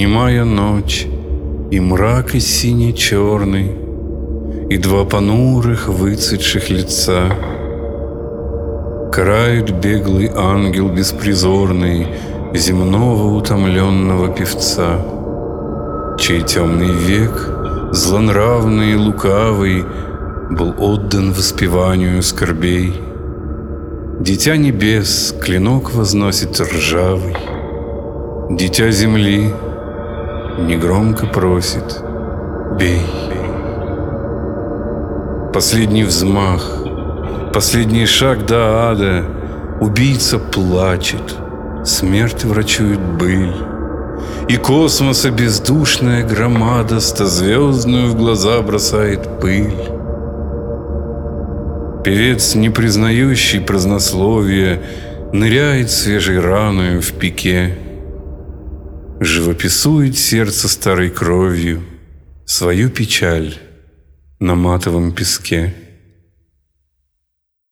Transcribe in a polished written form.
немая ночь, и мрак и синий-черный, и два понурых выцветших лица. Карает беглый ангел беспризорный земного утомленного певца, чей темный век, злонравный и лукавый, был отдан воспеванию скорбей. Дитя небес клинок возносит ржавый, дитя земли негромко просит: бей. Последний взмах, последний шаг до ада, убийца плачет, смерть врачует быль, и космоса бездушная громада стозвездную в глаза бросает пыль. Певец, не признающий празднословия, ныряет свежей раною в пике, живописует сердце старой кровью свою печаль на матовом песке.